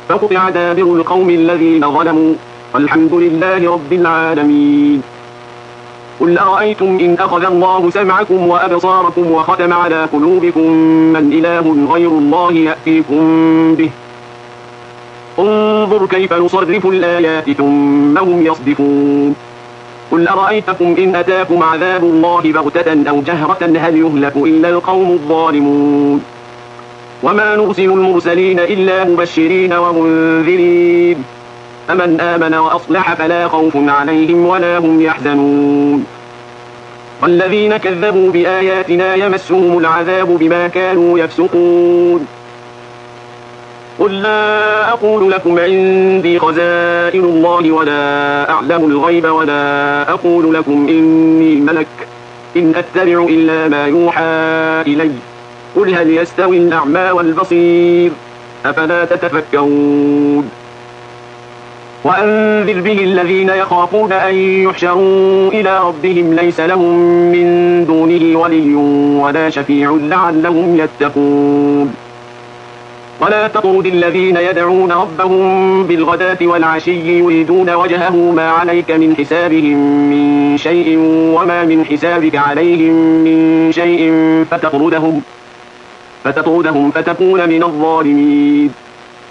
فقطع دابر القوم الذين ظلموا والحمد لله رب العالمين. قل أرأيتم إن أخذ الله سمعكم وأبصاركم وختم على قلوبكم من إله غير الله يأتيكم به؟ انظر كيف نصرف الآيات ثم هم يصدفون. قل أرأيتكم إن أتاكم عذاب الله بغتة أو جهرة هل يهلك إلا القوم الظالمون؟ وما نرسل المرسلين إلا مبشرين ومنذرين، فمن آمن وأصلح فلا خوف عليهم ولا هم يحزنون. والذين كذبوا بآياتنا يمسهم العذاب بما كانوا يفسقون. قل لا أقول لكم عندي خزائن الله ولا أعلم الغيب ولا أقول لكم إني ملك إن أتبع إلا ما يوحى إلي. قل هل يستوي الأعمى والبصير أفلا تتفكرون. وأنذر به الذين يخافون أن يحشروا إلى ربهم ليس لهم من دونه ولي ولا شفيع لعلهم يتقون. ولا تطرد الذين يدعون ربهم بالغداة والعشي يريدون وجهه ما عليك من حسابهم من شيء وما من حسابك عليهم من شيء فتطردهم فتكون من الظالمين.